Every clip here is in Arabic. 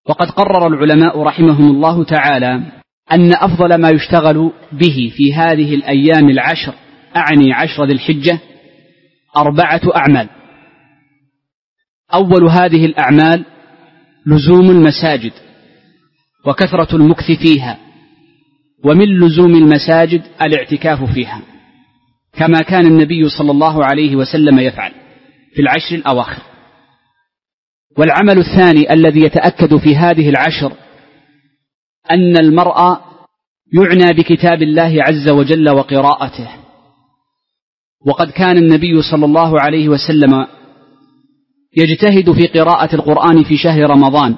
وقد قرر العلماء رحمهم الله تعالى أن أفضل ما يشتغل به في هذه الأيام العشر، أعني 10 ذي الحجة، 4 أعمال. أول هذه الأعمال لزوم المساجد وكثرة المكث فيها، ومن لزوم المساجد الاعتكاف فيها، كما كان النبي صلى الله عليه وسلم يفعل في العشر الأواخر. والعمل الثاني الذي يتأكد في هذه العشر أن المرء يعنى بكتاب الله عز وجل وقراءته، وقد كان النبي صلى الله عليه وسلم يجتهد في قراءة القرآن في شهر رمضان،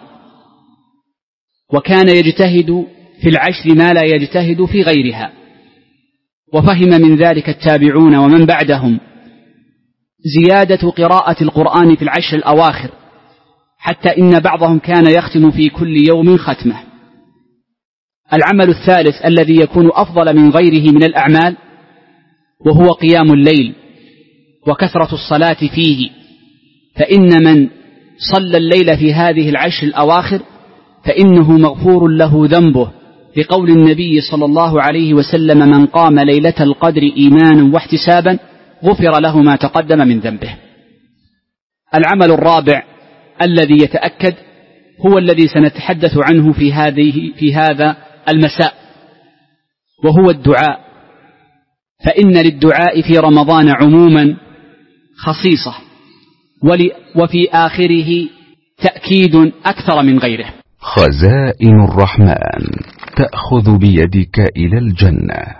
وكان يجتهد في العشر ما لا يجتهد في غيرها. وفهم من ذلك التابعون ومن بعدهم زيادة قراءة القرآن في العشر الأواخر، حتى إن بعضهم كان يختم في كل يوم ختمة. العمل الثالث الذي يكون أفضل من غيره من الأعمال وهو قيام الليل وكثرة الصلاة فيه، فإن من صلى الليل في هذه العشر الأواخر فإنه مغفور له ذنبه، لقول النبي صلى الله عليه وسلم: من قام ليلة القدر إيمانا واحتسابا غفر له ما تقدم من ذنبه. العمل الرابع الذي يتأكد هو الذي سنتحدث عنه في هذا المساء، وهو الدعاء، فإن للدعاء في رمضان عموما خصيصة، وفي آخره تأكيد أكثر من غيره. خزائن الرحمن تأخذ بيدك إلى الجنة.